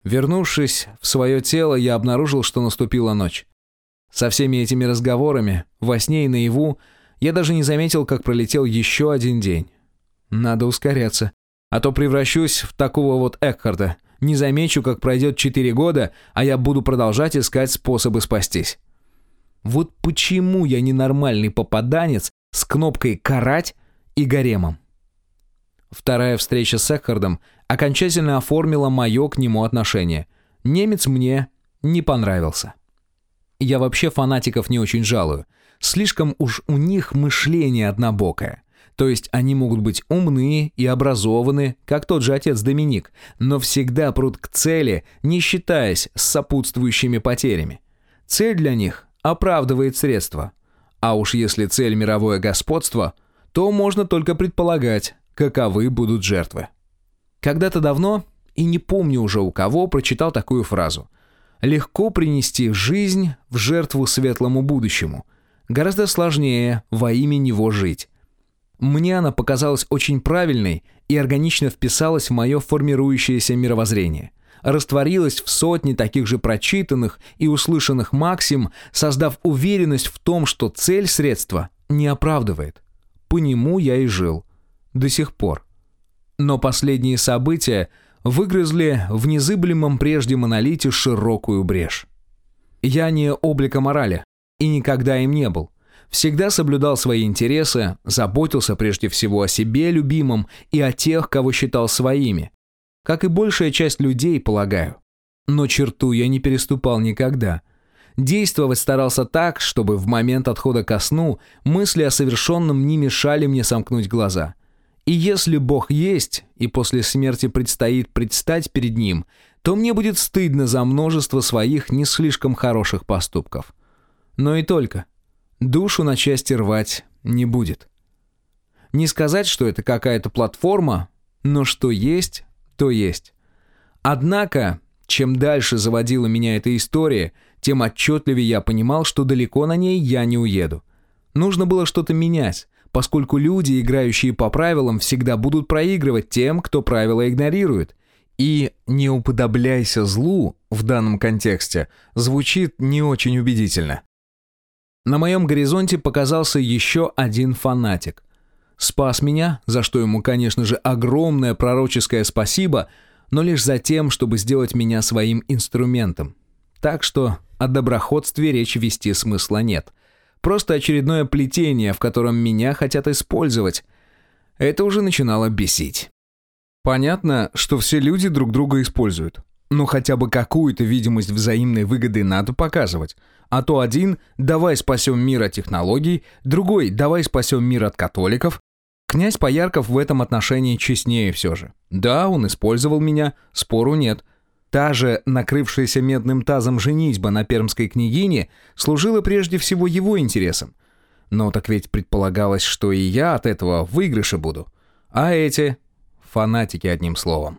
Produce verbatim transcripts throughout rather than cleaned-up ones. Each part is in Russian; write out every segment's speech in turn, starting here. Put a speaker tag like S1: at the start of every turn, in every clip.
S1: Вернувшись в свое тело, я обнаружил, что наступила ночь. Со всеми этими разговорами, во сне и наяву, я даже не заметил, как пролетел еще один день. Надо ускоряться, а то превращусь в такого вот Экхарда. Не замечу, как пройдет четыре года, а я буду продолжать искать способы спастись. Вот почему я ненормальный попаданец с кнопкой «карать» и гаремом. Вторая встреча с Экхардом окончательно оформила мое к нему отношение. Немец мне не понравился. Я вообще фанатиков не очень жалую. Слишком уж у них мышление однобокое. То есть они могут быть умны и образованы, как тот же отец Доминик, но всегда прут к цели, не считаясь с сопутствующими потерями. Цель для них оправдывает средства. А уж если цель мировое господство, то можно только предполагать, каковы будут жертвы. Когда-то давно, и не помню уже у кого, прочитал такую фразу. Легко принести жизнь в жертву светлому будущему. Гораздо сложнее во имя него жить. Мне она показалась очень правильной и органично вписалась в мое формирующееся мировоззрение. Растворилась в сотни таких же прочитанных и услышанных максим, создав уверенность в том, что цель средства не оправдывает. По нему я и жил. До сих пор. Но последние события выгрызли в незыблемом прежде монолите широкую брешь. Я не облика морали, и никогда им не был. Всегда соблюдал свои интересы, заботился прежде всего о себе любимом и о тех, кого считал своими. Как и большая часть людей, полагаю. Но черту я не переступал никогда. Действовать старался так, чтобы в момент отхода ко сну мысли о совершенном не мешали мне сомкнуть глаза. И если Бог есть, и после смерти предстоит предстать перед Ним, то мне будет стыдно за множество своих не слишком хороших поступков. Но и только. Душу на части рвать не будет. Не сказать, что это какая-то платформа, но что есть, то есть. Однако, чем дальше заводила меня эта история, тем отчетливее я понимал, что далеко на ней я не уеду. Нужно было что-то менять, поскольку люди, играющие по правилам, всегда будут проигрывать тем, кто правила игнорирует. И «не уподобляйся злу» в данном контексте звучит не очень убедительно. На моем горизонте показался еще один фанатик. Спас меня, за что ему, конечно же, огромное пророческое спасибо, но лишь за тем, чтобы сделать меня своим инструментом. Так что о доброходстве речи вести смысла нет. Просто очередное плетение, в котором меня хотят использовать. Это уже начинало бесить. Понятно, что все люди друг друга используют. Но хотя бы какую-то видимость взаимной выгоды надо показывать. А то один «давай спасем мир от технологий», другой «давай спасем мир от католиков». Князь Поярков в этом отношении честнее все же. Да, он использовал меня, спору нет. Та же накрывшаяся медным тазом женитьба на пермской княгине служила прежде всего его интересам. Но так ведь предполагалось, что и я от этого в выигрыше буду. А эти — фанатики, одним словом.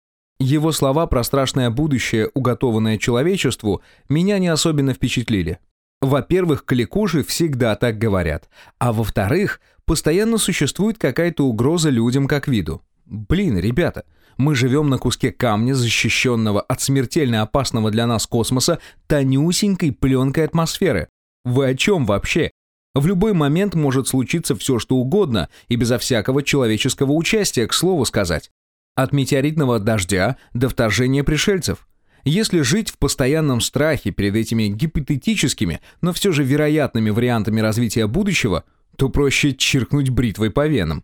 S1: Его слова про страшное будущее, уготованное человечеству, меня не особенно впечатлили. Во-первых, кликуши всегда так говорят. А во-вторых, постоянно существует какая-то угроза людям как виду. Блин, ребята, мы живем на куске камня, защищенного от смертельно опасного для нас космоса тонюсенькой пленкой атмосферы. Вы о чем вообще? В любой момент может случиться все, что угодно, и безо всякого человеческого участия, к слову сказать. От метеоритного дождя до вторжения пришельцев. Если жить в постоянном страхе перед этими гипотетическими, но все же вероятными вариантами развития будущего, то проще чиркнуть бритвой по венам.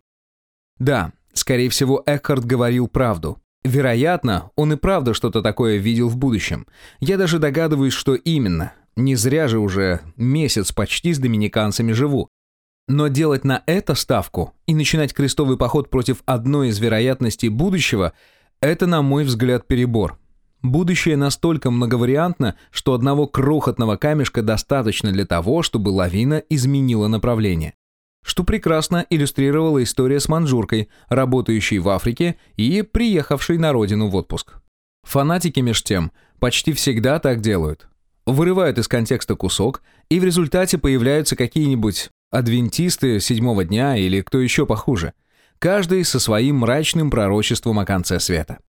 S1: Да, скорее всего, Экхард говорил правду. Вероятно, он и правда что-то такое видел в будущем. Я даже догадываюсь, что именно. Не зря же уже месяц почти с доминиканцами живу. Но делать на это ставку и начинать крестовый поход против одной из вероятностей будущего – это, на мой взгляд, перебор. Будущее настолько многовариантно, что одного крохотного камешка достаточно для того, чтобы лавина изменила направление. Что прекрасно иллюстрировала история с маньчжуркой, работающей в Африке и приехавшей на родину в отпуск. Фанатики, меж тем, почти всегда так делают. Вырывают из контекста кусок, и в результате появляются какие-нибудь адвентисты седьмого дня или кто еще похуже. Каждый со своим мрачным пророчеством о конце света.